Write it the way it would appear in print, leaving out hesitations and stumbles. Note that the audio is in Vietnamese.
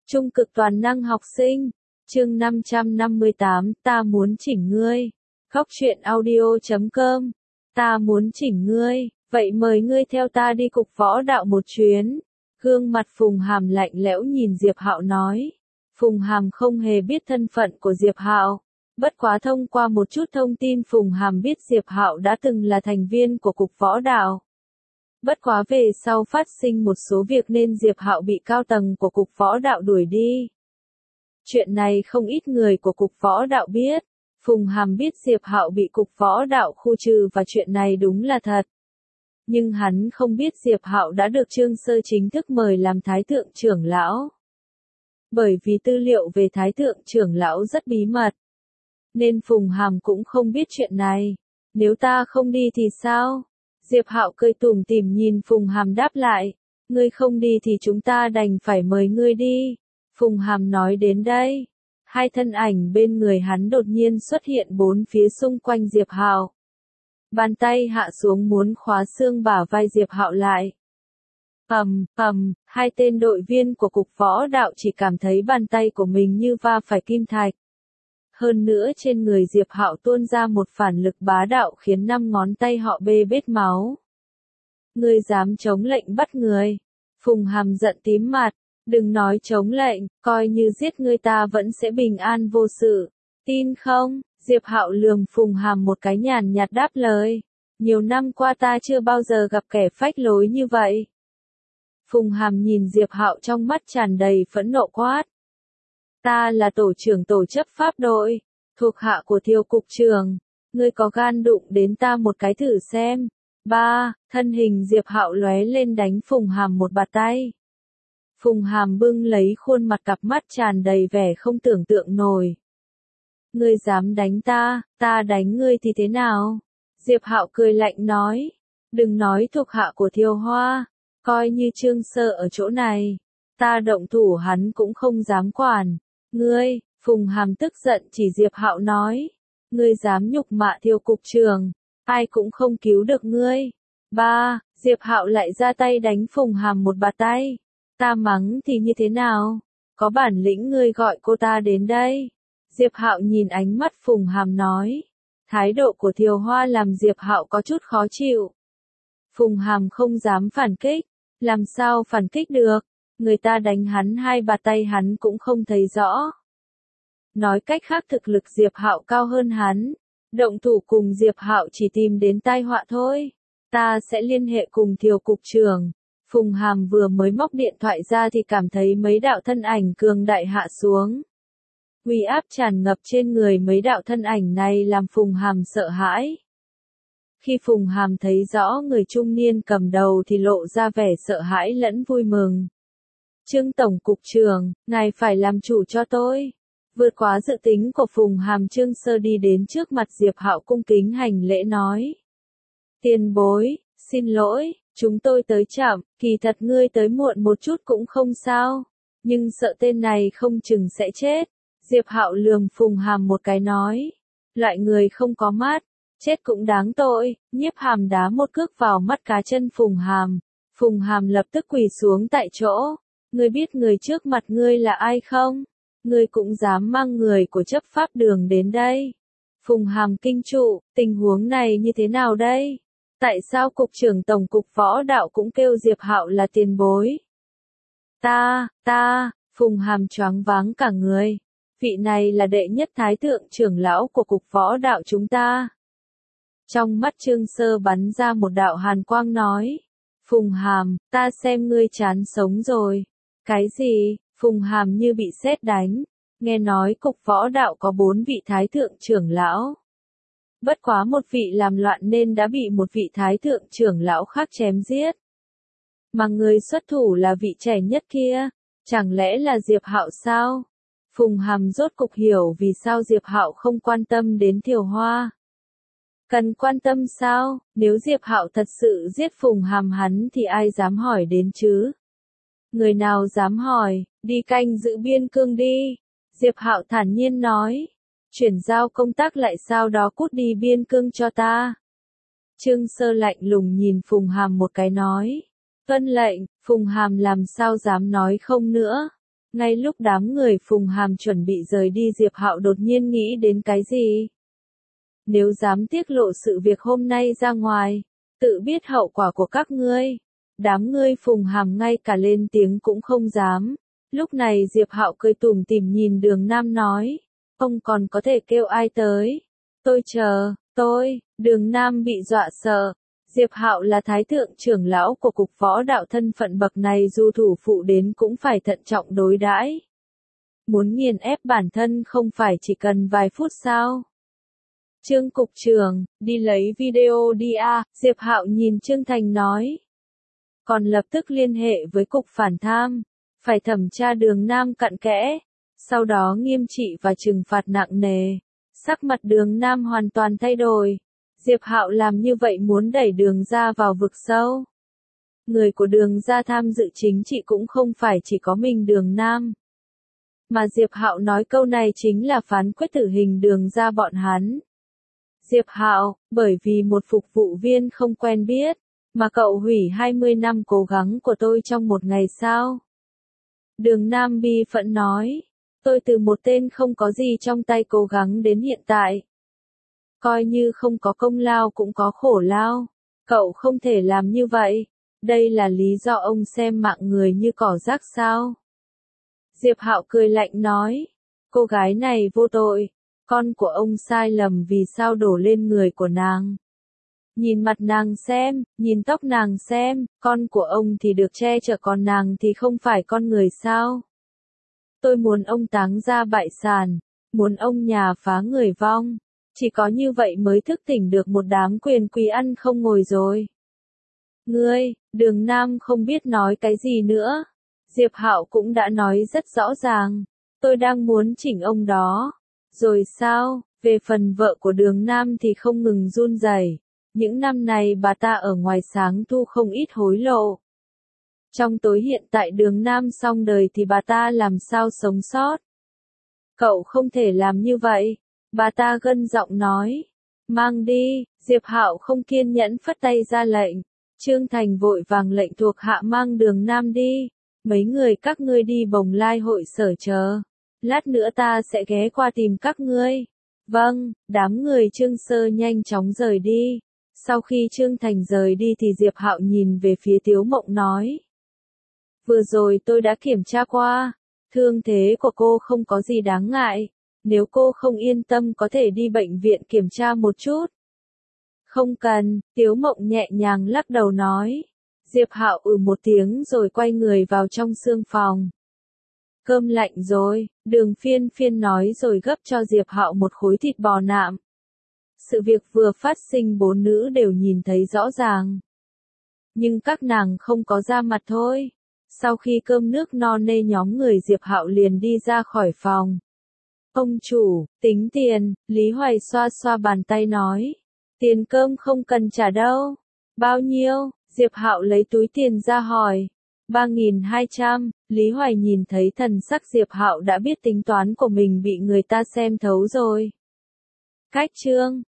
Trung cực toàn năng học sinh, chương 558, ta muốn chỉnh ngươi. Góc truyện audio.com, ta muốn chỉnh ngươi, vậy mời ngươi theo ta đi cục võ đạo một chuyến. Gương mặt Phùng Hàm lạnh lẽo nhìn Diệp Hạo nói. Phùng Hàm không hề biết thân phận của Diệp Hạo, bất quá thông qua một chút thông tin Phùng Hàm biết Diệp Hạo đã từng là thành viên của cục võ đạo. Bất quá về sau phát sinh một số việc nên Diệp Hạo bị cao tầng của cục võ đạo đuổi đi. Chuyện này không ít người của cục võ đạo biết. Phùng Hàm biết Diệp Hạo bị cục võ đạo khu trừ và chuyện này đúng là thật. Nhưng hắn không biết Diệp Hạo đã được Trương Sơ chính thức mời làm Thái Thượng trưởng lão. Bởi vì tư liệu về Thái Thượng trưởng lão rất bí mật, nên Phùng Hàm cũng không biết chuyện này. Nếu ta không đi thì sao? Diệp Hạo cười tủm tỉm nhìn Phùng Hàm đáp lại. Ngươi không đi thì chúng ta đành phải mời ngươi đi. Phùng Hàm nói đến đây, hai thân ảnh bên người hắn đột nhiên xuất hiện bốn phía xung quanh Diệp Hạo. Bàn tay hạ xuống muốn khóa xương bả vai Diệp Hạo lại. Hai tên đội viên của cục võ đạo chỉ cảm thấy bàn tay của mình như va phải kim thạch. Hơn nữa trên người Diệp Hạo tuôn ra một phản lực bá đạo khiến 5 ngón tay họ bê bết máu. Ngươi dám chống lệnh bắt người? Phùng Hàm giận tím mặt, đừng nói chống lệnh, coi như giết ngươi ta vẫn sẽ bình an vô sự. Tin không? Diệp Hạo lườm Phùng Hàm một cái nhàn nhạt đáp lời. Nhiều năm qua ta chưa bao giờ gặp kẻ phách lối như vậy. Phùng Hàm nhìn Diệp Hạo trong mắt tràn đầy phẫn nộ quát. Ta là tổ trưởng tổ chấp pháp đội, thuộc hạ của Thiều cục trưởng. Ngươi có gan đụng đến ta một cái thử xem. Thân hình Diệp Hạo lóe lên đánh Phùng Hàm một bạt tay. Phùng Hàm bưng lấy khuôn mặt cặp mắt tràn đầy vẻ không tưởng tượng nổi. Ngươi dám đánh ta đánh ngươi thì thế nào? Diệp Hạo cười lạnh nói. Đừng nói thuộc hạ của Thiều Hoa, coi như Trương Sơ ở chỗ này, ta động thủ hắn cũng không dám quản. Ngươi, Phùng Hàm tức giận chỉ Diệp Hạo nói. Ngươi dám nhục mạ Thiều cục trưởng, ai cũng không cứu được ngươi. Diệp Hạo lại ra tay đánh Phùng Hàm một bạt tay. Ta mắng thì như thế nào? Có bản lĩnh ngươi gọi cô ta đến đây. Diệp Hạo nhìn ánh mắt Phùng Hàm nói. Thái độ của Thiều Hoa làm Diệp Hạo có chút khó chịu. Phùng Hàm không dám phản kích. Làm sao phản kích được? Người ta đánh hắn hai bạt tay hắn cũng không thấy rõ. Nói cách khác thực lực Diệp Hạo cao hơn hắn. Động thủ cùng Diệp Hạo chỉ tìm đến tai họa thôi. Ta sẽ liên hệ cùng Thiều cục trưởng. Phùng Hàm vừa mới móc điện thoại ra thì cảm thấy mấy đạo thân ảnh cường đại hạ xuống. Uy áp tràn ngập trên người mấy đạo thân ảnh này làm Phùng Hàm sợ hãi. Khi Phùng Hàm thấy rõ người trung niên cầm đầu thì lộ ra vẻ sợ hãi lẫn vui mừng. Trương Tổng cục trưởng, ngài phải làm chủ cho tôi. Vượt quá dự tính của Phùng Hàm, Trương Sơ đi đến trước mặt Diệp Hạo cung kính hành lễ nói. Tiền bối, xin lỗi, chúng tôi tới chậm, kỳ thật ngươi tới muộn một chút cũng không sao. Nhưng sợ tên này không chừng sẽ chết. Diệp Hạo lườm Phùng Hàm một cái nói. Loại người không có mắt, chết cũng đáng tội. Nhiếp Hàm đá một cước vào mắt cá chân Phùng Hàm. Phùng Hàm lập tức quỳ xuống tại chỗ. Ngươi biết người trước mặt ngươi là ai không? Ngươi cũng dám mang người của chấp pháp đường đến đây. Phùng Hàm kinh trụ, tình huống này như thế nào đây? Tại sao cục trưởng tổng cục võ đạo cũng kêu Diệp Hạo là tiền bối? Phùng Hàm choáng váng cả người. Vị này là đệ nhất thái thượng trưởng lão của cục võ đạo chúng ta. Trong mắt Trương Sơ bắn ra một đạo hàn quang nói. Phùng Hàm, ta xem ngươi chán sống rồi. Cái gì? Phùng Hàm như bị sét đánh. Nghe nói cục võ đạo có 4 vị thái thượng trưởng lão. Bất quá một vị làm loạn nên đã bị một vị thái thượng trưởng lão khác chém giết. Mà người xuất thủ là vị trẻ nhất kia. Chẳng lẽ là Diệp Hạo sao? Phùng Hàm rốt cục hiểu vì sao Diệp Hạo không quan tâm đến Thiều Hoa. Cần quan tâm sao? Nếu Diệp Hạo thật sự giết Phùng Hàm hắn thì ai dám hỏi đến chứ? Người nào dám hỏi, đi canh giữ biên cương đi. Diệp Hạo thản nhiên nói. Chuyển giao công tác lại sau đó cút đi biên cương cho ta. Trương Sơ lạnh lùng nhìn Phùng Hàm một cái nói. Tuân lệnh, Phùng Hàm làm sao dám nói không nữa. Ngay lúc đám người Phùng Hàm chuẩn bị rời đi, Diệp Hạo đột nhiên nghĩ đến cái gì. Nếu dám tiết lộ sự việc hôm nay ra ngoài, tự biết hậu quả của các ngươi. Đám ngươi Phùng Hàm ngay cả lên tiếng cũng không dám. Lúc này Diệp Hạo cười tủm tỉm nhìn Đường Nam nói, ông còn có thể kêu ai tới? Tôi chờ, Đường Nam bị dọa sợ. Diệp Hạo là thái thượng trưởng lão của cục võ đạo, thân phận bậc này dù thủ phụ đến cũng phải thận trọng đối đãi. Muốn nghiền ép bản thân không phải chỉ cần vài phút sao? Trương cục trưởng, đi lấy video đi a, Diệp Hạo nhìn Trương Thành nói. Còn lập tức liên hệ với cục phản tham, phải thẩm tra Đường Nam cặn kẽ, sau đó nghiêm trị và trừng phạt nặng nề. Sắc mặt Đường Nam hoàn toàn thay đổi. Diệp Hạo làm như vậy muốn đẩy Đường gia vào vực sâu. Người của Đường gia tham dự chính trị cũng không phải chỉ có mình Đường Nam. Mà Diệp Hạo nói câu này chính là phán quyết tử hình Đường gia bọn hắn. Diệp Hạo, bởi vì một phục vụ viên không quen biết, mà cậu hủy 20 năm cố gắng của tôi trong một ngày sao? Đường Nam bi phẫn nói, tôi từ một tên không có gì trong tay cố gắng đến hiện tại. Coi như không có công lao cũng có khổ lao. Cậu không thể làm như vậy. Đây là lý do ông xem mạng người như cỏ rác sao? Diệp Hạo cười lạnh nói, cô gái này vô tội. Con của ông sai lầm vì sao đổ lên người của nàng. Nhìn mặt nàng xem, nhìn tóc nàng xem, con của ông thì được che chở còn nàng thì không phải con người sao? Tôi muốn ông táng ra bại sản, muốn ông nhà phá người vong. Chỉ có như vậy mới thức tỉnh được một đám quyền quý ăn không ngồi rồi. Ngươi, Đường Nam không biết nói cái gì nữa. Diệp Hạo cũng đã nói rất rõ ràng. Tôi đang muốn chỉnh ông đó. Rồi sao, về phần vợ của Đường Nam thì không ngừng run rẩy. Những năm này bà ta ở ngoài sáng thu không ít hối lộ. Trong tối hiện tại Đường Nam xong đời thì bà ta làm sao sống sót? Cậu không thể làm như vậy. Bà ta gân giọng nói. Mang đi, Diệp Hạo không kiên nhẫn phất tay ra lệnh. Trương Thành vội vàng lệnh thuộc hạ mang Đường Nam đi. Mấy người các ngươi đi Bồng Lai hội sở chờ. Lát nữa ta sẽ ghé qua tìm các ngươi. Vâng, đám người Trương Sơ nhanh chóng rời đi. Sau khi Trương Thành rời đi thì Diệp Hạo nhìn về phía Tiếu Mộng nói. Vừa rồi tôi đã kiểm tra qua. Thương thế của cô không có gì đáng ngại. Nếu cô không yên tâm có thể đi bệnh viện kiểm tra một chút. Không cần, Tiếu Mộng nhẹ nhàng lắc đầu nói. Diệp Hạo một tiếng rồi quay người vào trong xương phòng. Cơm lạnh rồi, Đường Phiên Phiên nói rồi gấp cho Diệp Hạo một khối thịt bò nạm. Sự việc vừa phát sinh bốn nữ đều nhìn thấy rõ ràng. Nhưng các nàng không có ra mặt thôi. Sau khi cơm nước no nê nhóm người Diệp Hạo liền đi ra khỏi phòng. Ông chủ, tính tiền, Lý Hoài xoa xoa bàn tay nói. Tiền cơm không cần trả đâu. Bao nhiêu? Diệp Hạo lấy túi tiền ra hỏi. 3.200, Lý Hoài nhìn thấy thần sắc Diệp Hạo đã biết tính toán của mình bị người ta xem thấu rồi. Cách chương